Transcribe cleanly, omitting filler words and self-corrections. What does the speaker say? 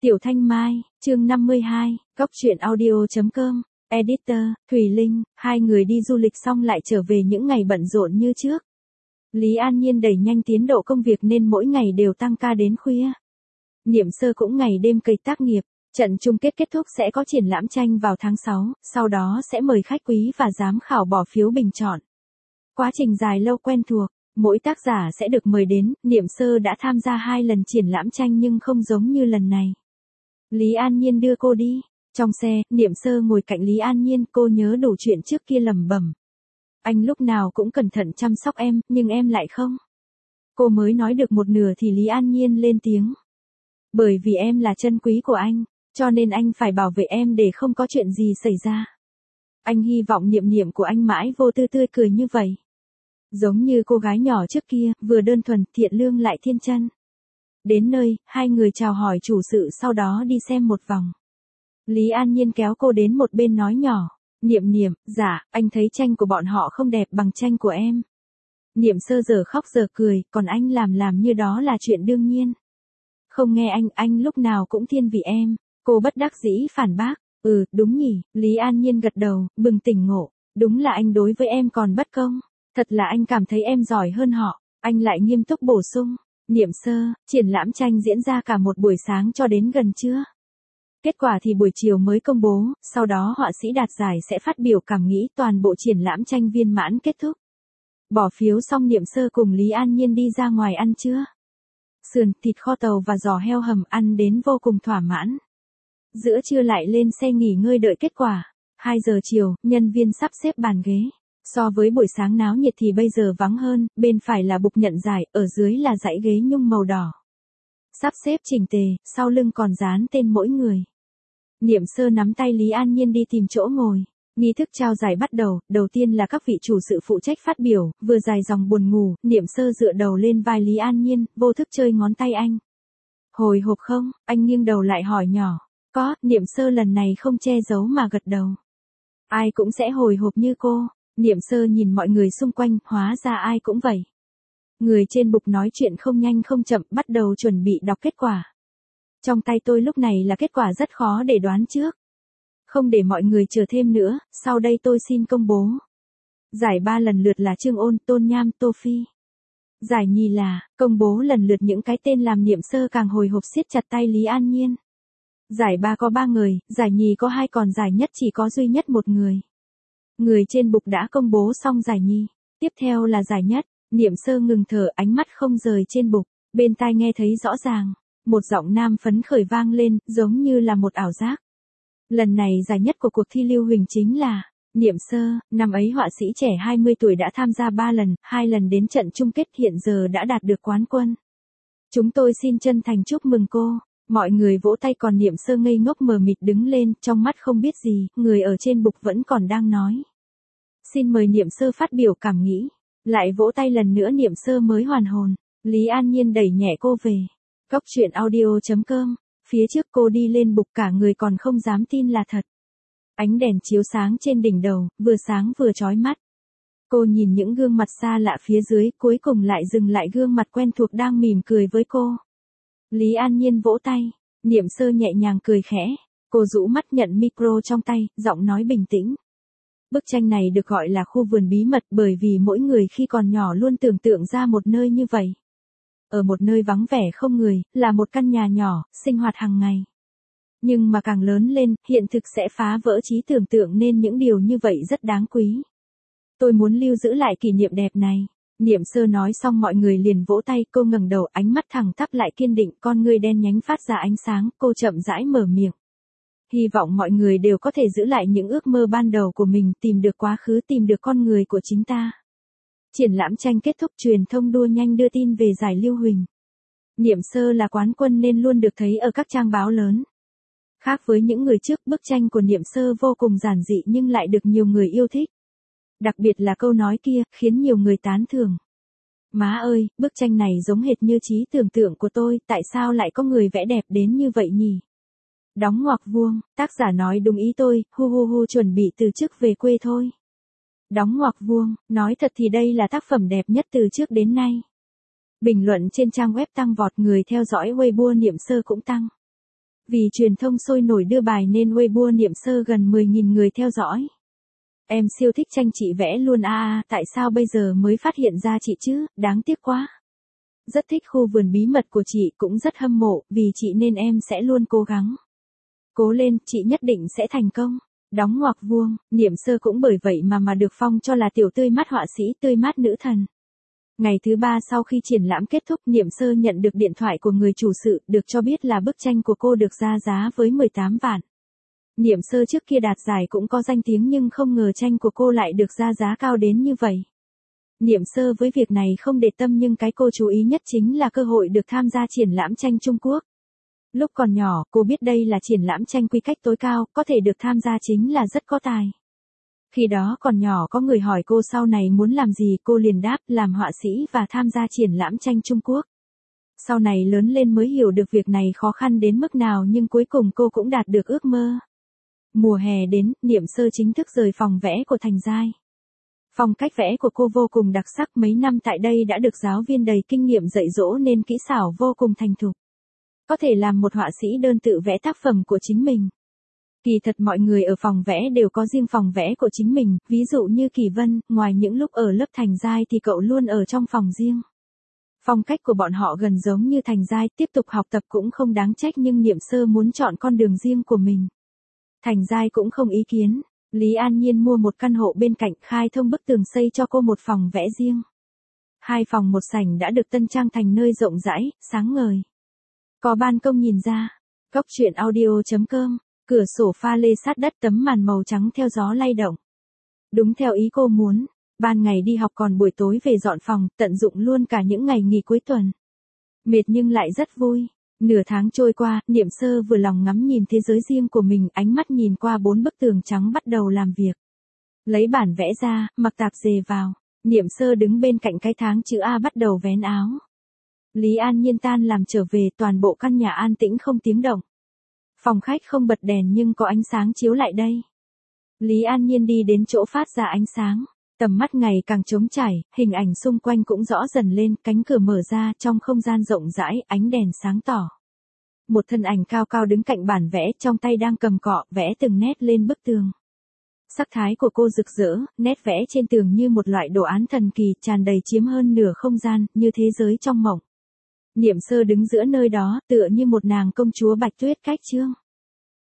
Tiểu Thanh Mai, chương 52, Góc truyện audio.com, Editor, Thùy Linh, hai người đi du lịch xong lại trở về những ngày bận rộn như trước. Lý An Nhiên đẩy nhanh tiến độ công việc nên mỗi ngày đều tăng ca đến khuya. Niệm Sơ cũng ngày đêm cày tác nghiệp, trận chung kết kết thúc sẽ có triển lãm tranh vào tháng 6, sau đó sẽ mời khách quý và giám khảo bỏ phiếu bình chọn. Quá trình dài lâu quen thuộc. Mỗi tác giả sẽ được mời đến, Niệm Sơ đã tham gia 2 lần triển lãm tranh nhưng không giống như lần này. Lý An Nhiên đưa cô đi. Trong xe, Niệm Sơ ngồi cạnh Lý An Nhiên, cô nhớ đủ chuyện trước kia lẩm bẩm. Anh lúc nào cũng cẩn thận chăm sóc em, nhưng em lại không. Cô mới nói được một nửa thì Lý An Nhiên lên tiếng. Bởi vì em là chân quý của anh, cho nên anh phải bảo vệ em để không có chuyện gì xảy ra. Anh hy vọng Niệm Niệm của anh mãi vô tư tươi cười như vậy. Giống như cô gái nhỏ trước kia, vừa đơn thuần, thiện lương lại thiên chân. Đến nơi, hai người chào hỏi chủ sự sau đó đi xem một vòng. Lý An Nhiên kéo cô đến một bên nói nhỏ. Niệm Niệm, dạ, anh thấy tranh của bọn họ không đẹp bằng tranh của em. Niệm Sơ giờ khóc giờ cười, còn anh làm như đó là chuyện đương nhiên. Không nghe anh lúc nào cũng thiên vị em. Cô bất đắc dĩ phản bác. Đúng nhỉ, Lý An Nhiên gật đầu, bừng tỉnh ngộ. Đúng là anh đối với em còn bất công. Thật là anh cảm thấy em giỏi hơn họ. Anh lại nghiêm túc bổ sung. Niệm Sơ, triển lãm tranh diễn ra cả một buổi sáng cho đến gần trưa. Kết quả thì buổi chiều mới công bố, sau đó họa sĩ đạt giải sẽ phát biểu cảm nghĩ, toàn bộ triển lãm tranh viên mãn kết thúc. Bỏ phiếu xong Niệm Sơ cùng Lý An Nhiên đi ra ngoài ăn trưa. Sườn, thịt kho tàu và giò heo hầm ăn đến vô cùng thỏa mãn. Giữa trưa lại lên xe nghỉ ngơi đợi kết quả. 2 giờ chiều, nhân viên sắp xếp bàn ghế. So với buổi sáng náo nhiệt thì bây giờ vắng hơn, bên phải là bục nhận giải, ở dưới là dãy ghế nhung màu đỏ. Sắp xếp chỉnh tề, sau lưng còn dán tên mỗi người. Niệm Sơ nắm tay Lý An Nhiên đi tìm chỗ ngồi. Nghi thức trao giải bắt đầu, đầu tiên là các vị chủ sự phụ trách phát biểu, vừa dài dòng buồn ngủ, Niệm Sơ dựa đầu lên vai Lý An Nhiên, vô thức chơi ngón tay anh. Hồi hộp không? Anh nghiêng đầu lại hỏi nhỏ. Có, Niệm Sơ lần này không che giấu mà gật đầu. Ai cũng sẽ hồi hộp như cô. Niệm Sơ nhìn mọi người xung quanh, hóa ra ai cũng vậy. Người trên bục nói chuyện không nhanh không chậm, bắt đầu chuẩn bị đọc kết quả. Trong tay tôi lúc này là kết quả rất khó để đoán trước. Không để mọi người chờ thêm nữa, sau đây tôi xin công bố. Giải 3 lần lượt là Trương Ôn, Tôn Nham, Tô Phi. Giải nhì là, công bố lần lượt những cái tên làm Niệm Sơ càng hồi hộp siết chặt tay Lý An Nhiên. Giải 3 có 3 người, giải nhì có 2 còn giải nhất chỉ có duy nhất một người. Người trên bục đã công bố xong giải nhì. Tiếp theo là giải nhất. Niệm Sơ ngừng thở, ánh mắt không rời trên bục. Bên tai nghe thấy rõ ràng. Một giọng nam phấn khởi vang lên, giống như là một ảo giác. Lần này giải nhất của cuộc thi lưu huỳnh chính là Niệm Sơ. Năm ấy họa sĩ trẻ 20 tuổi đã tham gia 3 lần, 2 lần đến trận chung kết, hiện giờ đã đạt được quán quân. Chúng tôi xin chân thành chúc mừng cô. Mọi người vỗ tay còn Niệm Sơ ngây ngốc mờ mịt đứng lên, trong mắt không biết gì, người ở trên bục vẫn còn đang nói. Xin mời Niệm Sơ phát biểu cảm nghĩ. Lại vỗ tay lần nữa Niệm Sơ mới hoàn hồn. Lý An Nhiên đẩy nhẹ cô về. Góc truyện audio.com. Phía trước cô đi lên bục cả người còn không dám tin là thật. Ánh đèn chiếu sáng trên đỉnh đầu, vừa sáng vừa chói mắt. Cô nhìn những gương mặt xa lạ phía dưới, cuối cùng lại dừng lại gương mặt quen thuộc đang mỉm cười với cô. Lý An Nhiên vỗ tay. Niệm Sơ nhẹ nhàng cười khẽ. Cô rũ mắt nhận micro trong tay, giọng nói bình tĩnh. Bức tranh này được gọi là khu vườn bí mật bởi vì mỗi người khi còn nhỏ luôn tưởng tượng ra một nơi như vậy. Ở một nơi vắng vẻ không người, là một căn nhà nhỏ, sinh hoạt hàng ngày. Nhưng mà càng lớn lên, hiện thực sẽ phá vỡ trí tưởng tượng nên những điều như vậy rất đáng quý. Tôi muốn lưu giữ lại kỷ niệm đẹp này. Niệm Sơ nói xong mọi người liền vỗ tay, cô ngẩng đầu, ánh mắt thẳng tắp lại kiên định, con ngươi đen nhánh phát ra ánh sáng, cô chậm rãi mở miệng. Hy vọng mọi người đều có thể giữ lại những ước mơ ban đầu của mình, tìm được quá khứ, tìm được con người của chính ta. Triển lãm tranh kết thúc, truyền thông đua nhanh đưa tin về giải lưu huỳnh. Niệm Sơ là quán quân nên luôn được thấy ở các trang báo lớn. Khác với những người trước, bức tranh của Niệm Sơ vô cùng giản dị nhưng lại được nhiều người yêu thích. Đặc biệt là câu nói kia, khiến nhiều người tán thưởng. Má ơi, bức tranh này giống hệt như trí tưởng tượng của tôi, tại sao lại có người vẽ đẹp đến như vậy nhỉ? Đóng ngoặc vuông, tác giả nói đúng ý tôi, chuẩn bị từ chức về quê thôi. Đóng ngoặc vuông, nói thật thì đây là tác phẩm đẹp nhất từ trước đến nay. Bình luận trên trang web tăng vọt, người theo dõi Weibo Niệm Sơ cũng tăng. Vì truyền thông sôi nổi đưa bài nên Weibo Niệm Sơ gần 10.000 người theo dõi. Em siêu thích tranh chị vẽ luôn tại sao bây giờ mới phát hiện ra chị chứ, đáng tiếc quá. Rất thích khu vườn bí mật của chị, cũng rất hâm mộ, vì chị nên em sẽ luôn cố gắng. Cố lên, chị nhất định sẽ thành công. Đóng ngoặc vuông, Niệm Sơ cũng bởi vậy mà được phong cho là tiểu tươi mát họa sĩ tươi mát nữ thần. Ngày thứ 3 sau khi triển lãm kết thúc, Niệm Sơ nhận được điện thoại của người chủ sự, được cho biết là bức tranh của cô được ra giá với 18 vạn. Niệm Sơ trước kia đạt giải cũng có danh tiếng nhưng không ngờ tranh của cô lại được ra giá cao đến như vậy. Niệm Sơ với việc này không để tâm nhưng cái cô chú ý nhất chính là cơ hội được tham gia triển lãm tranh Trung Quốc. Lúc còn nhỏ, cô biết đây là triển lãm tranh quy cách tối cao, có thể được tham gia chính là rất có tài. Khi đó còn nhỏ có người hỏi cô sau này muốn làm gì, cô liền đáp làm họa sĩ và tham gia triển lãm tranh Trung Quốc. Sau này lớn lên mới hiểu được việc này khó khăn đến mức nào nhưng cuối cùng cô cũng đạt được ước mơ. Mùa hè đến, Niệm Sơ chính thức rời phòng vẽ của Thành Giai. Phong cách vẽ của cô vô cùng đặc sắc, mấy năm tại đây đã được giáo viên đầy kinh nghiệm dạy dỗ nên kỹ xảo vô cùng thành thục. Có thể làm một họa sĩ đơn tự vẽ tác phẩm của chính mình. Kỳ thật mọi người ở phòng vẽ đều có riêng phòng vẽ của chính mình, ví dụ như Kỳ Vân, ngoài những lúc ở lớp Thành Giai thì cậu luôn ở trong phòng riêng. Phong cách của bọn họ gần giống như Thành Giai, tiếp tục học tập cũng không đáng trách nhưng Niệm Sơ muốn chọn con đường riêng của mình. Thành Giai cũng không ý kiến, Lý An Nhiên mua một căn hộ bên cạnh, khai thông bức tường xây cho cô một phòng vẽ riêng. 2 phòng 1 sảnh đã được tân trang thành nơi rộng rãi, sáng ngời. Có ban công nhìn ra. Góc truyện audio.com, cửa sổ pha lê sát đất, tấm màn màu trắng theo gió lay động. Đúng theo ý cô muốn, ban ngày đi học còn buổi tối về dọn phòng, tận dụng luôn cả những ngày nghỉ cuối tuần. Mệt nhưng lại rất vui. Nửa tháng trôi qua, Niệm Sơ vừa lòng ngắm nhìn thế giới riêng của mình, ánh mắt nhìn qua 4 bức tường trắng bắt đầu làm việc. Lấy bản vẽ ra, mặc tạp dề vào. Niệm Sơ đứng bên cạnh cái tháng chữ A bắt đầu vén áo. Lý An Nhiên tan làm trở về, toàn bộ căn nhà an tĩnh không tiếng động. Phòng khách không bật đèn nhưng có ánh sáng chiếu lại đây. Lý An Nhiên đi đến chỗ phát ra ánh sáng. Tầm mắt ngày càng trống trải, hình ảnh xung quanh cũng rõ dần lên, cánh cửa mở ra, trong không gian rộng rãi, ánh đèn sáng tỏ. Một thân ảnh cao cao đứng cạnh bản vẽ, trong tay đang cầm cọ, vẽ từng nét lên bức tường. Sắc thái của cô rực rỡ, nét vẽ trên tường như một loại đồ án thần kỳ, tràn đầy chiếm hơn nửa không gian, như thế giới trong mộng. Niệm Sơ đứng giữa nơi đó, tựa như một nàng công chúa Bạch Tuyết cách chương.